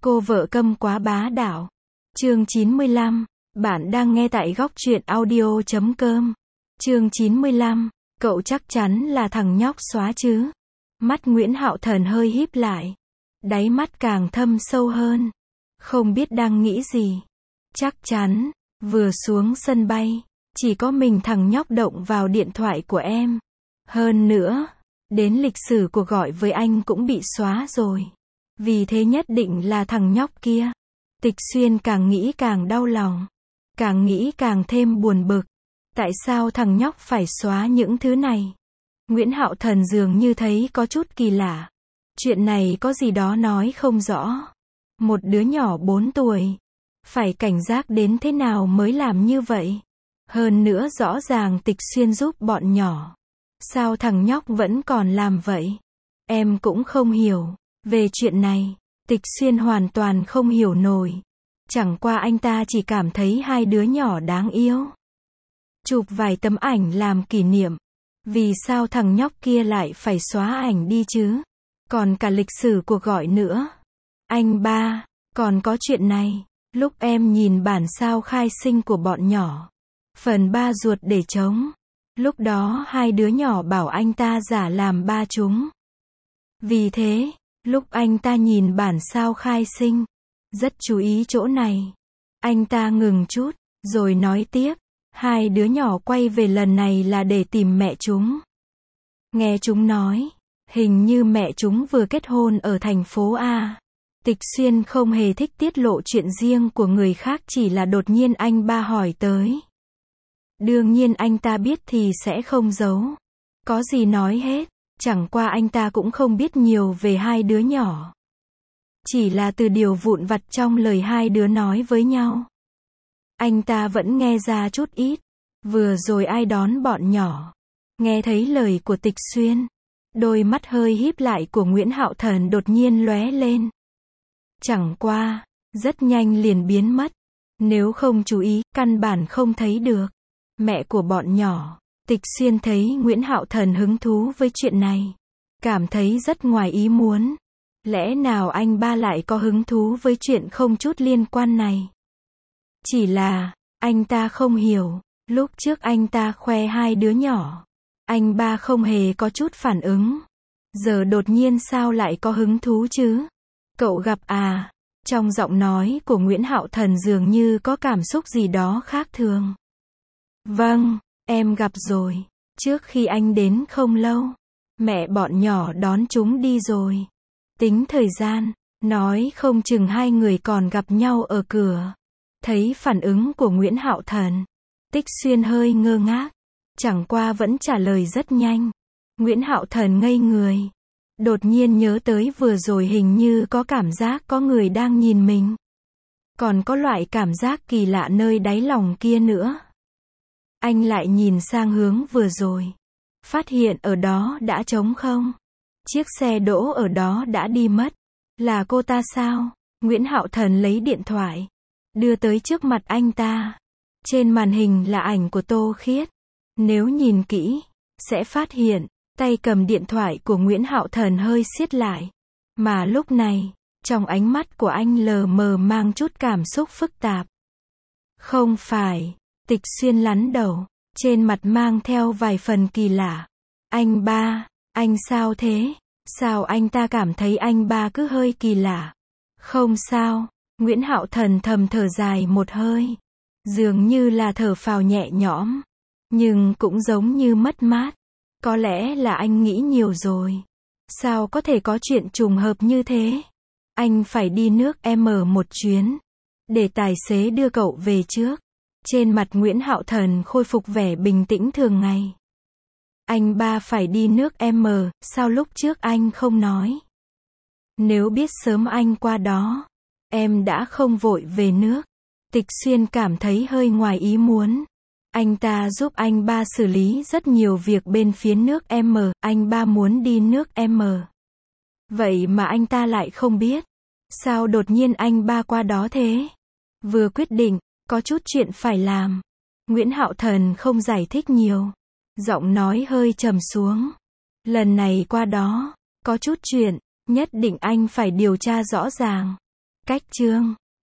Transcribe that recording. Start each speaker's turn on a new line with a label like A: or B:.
A: Cô vợ câm quá bá đạo. Chương 95. Bạn đang nghe tại góc truyện audio.com. Chương 95. Cậu chắc chắn là thằng nhóc xóa chứ? Mắt Nguyễn Hạo Thần hơi híp lại. Đáy mắt càng thâm sâu hơn. Không biết đang nghĩ gì. Chắc chắn. Vừa xuống sân bay, chỉ có mình thằng nhóc động vào điện thoại của em. Hơn nữa, đến lịch sử cuộc gọi với anh cũng bị xóa rồi. Vì thế nhất định là thằng nhóc kia. Tịch Xuyên càng nghĩ càng đau lòng. Càng nghĩ càng thêm buồn bực. Tại sao thằng nhóc phải xóa những thứ này? Nguyễn Hạo Thần dường như thấy có chút kỳ lạ. Chuyện này có gì đó nói không rõ. Một đứa nhỏ 4 tuổi. Phải cảnh giác đến thế nào mới làm như vậy? Hơn nữa rõ ràng Tịch Xuyên giúp bọn nhỏ. Sao thằng nhóc vẫn còn làm vậy? Em cũng không hiểu. Về chuyện này, Tịch Xuyên hoàn toàn không hiểu nổi. Chẳng qua anh ta chỉ cảm thấy hai đứa nhỏ đáng yêu. Chụp vài tấm ảnh làm kỷ niệm. Vì sao thằng nhóc kia lại phải xóa ảnh đi chứ? Còn cả lịch sử cuộc gọi nữa. Anh ba, còn có chuyện này. Lúc em nhìn bản sao khai sinh của bọn nhỏ. Phần ba ruột để trống. Lúc đó hai đứa nhỏ bảo anh ta giả làm ba chúng. Vì thế, lúc anh ta nhìn bản sao khai sinh, rất chú ý chỗ này. Anh ta ngừng chút, rồi nói tiếp. Hai đứa nhỏ quay về lần này là để tìm mẹ chúng. Nghe chúng nói, hình như mẹ chúng vừa kết hôn ở thành phố A. Tịch Xuyên không hề thích tiết lộ chuyện riêng của người khác, chỉ là đột nhiên anh ba hỏi tới. Đương nhiên anh ta biết thì sẽ không giấu. Có gì nói hết. Chẳng qua anh ta cũng không biết nhiều về hai đứa nhỏ. Chỉ là từ điều vụn vặt trong lời hai đứa nói với nhau. Anh ta vẫn nghe ra chút ít. Vừa rồi ai đón bọn nhỏ. Nghe thấy lời của Tịch Xuyên. Đôi mắt hơi híp lại của Nguyễn Hạo Thần đột nhiên lóe lên. Chẳng qua, rất nhanh liền biến mất. Nếu không chú ý, căn bản không thấy được. Mẹ của bọn nhỏ. Tịch Xuyên thấy Nguyễn Hạo Thần hứng thú với chuyện này. Cảm thấy rất ngoài ý muốn. Lẽ nào anh ba lại có hứng thú với chuyện không chút liên quan này? Chỉ là, anh ta không hiểu. Lúc trước anh ta khoe hai đứa nhỏ. Anh ba không hề có chút phản ứng. Giờ đột nhiên sao lại có hứng thú chứ? Cậu gặp à? Trong giọng nói của Nguyễn Hạo Thần dường như có cảm xúc gì đó khác thường. Vâng, em gặp rồi. Trước khi anh đến không lâu, mẹ bọn nhỏ đón chúng đi rồi. Tính thời gian, nói không chừng hai người còn gặp nhau ở cửa. Thấy phản ứng của Nguyễn Hạo Thần, Tịch Xuyên hơi ngơ ngác. Chẳng qua vẫn trả lời rất nhanh. Nguyễn Hạo Thần ngây người. Đột nhiên nhớ tới vừa rồi hình như có cảm giác có người đang nhìn mình. Còn có loại cảm giác kỳ lạ nơi đáy lòng kia nữa. Anh lại nhìn sang hướng vừa rồi. Phát hiện ở đó đã trống không. Chiếc xe đỗ ở đó đã đi mất. Là cô ta sao? Nguyễn Hạo Thần lấy điện thoại. Đưa tới trước mặt anh ta. Trên màn hình là ảnh của Tô Khiết. Nếu nhìn kỹ, sẽ phát hiện, tay cầm điện thoại của Nguyễn Hạo Thần hơi siết lại. Mà lúc này, trong ánh mắt của anh lờ mờ mang chút cảm xúc phức tạp. Không phải. Tịch Xuyên lắn đầu, trên mặt mang theo vài phần kỳ lạ. Anh ba, anh sao thế? Sao anh ta cảm thấy anh ba cứ hơi kỳ lạ? Không sao, Nguyễn Hạo Thần thầm thở dài một hơi. Dường như là thở phào nhẹ nhõm. Nhưng cũng giống như mất mát. Có lẽ là anh nghĩ nhiều rồi. Sao có thể có chuyện trùng hợp như thế? Anh phải đi nước M một chuyến. Để tài xế đưa cậu về trước. Trên mặt Nguyễn Hạo Thần khôi phục vẻ bình tĩnh thường ngày. Anh ba phải đi nước M, sao lúc trước anh không nói? Nếu biết sớm anh qua đó, em đã không vội về nước. Tịch Xuyên cảm thấy hơi ngoài ý muốn. Anh ta giúp anh ba xử lý rất nhiều việc bên phía nước M, anh ba muốn đi nước M. Vậy mà anh ta lại không biết. Sao đột nhiên anh ba qua đó thế? Vừa quyết định, có chút chuyện phải làm. Nguyễn Hạo Thần không giải thích nhiều. Giọng nói hơi trầm xuống. Lần này qua đó, có chút chuyện, nhất định anh phải điều tra rõ ràng. Cách chương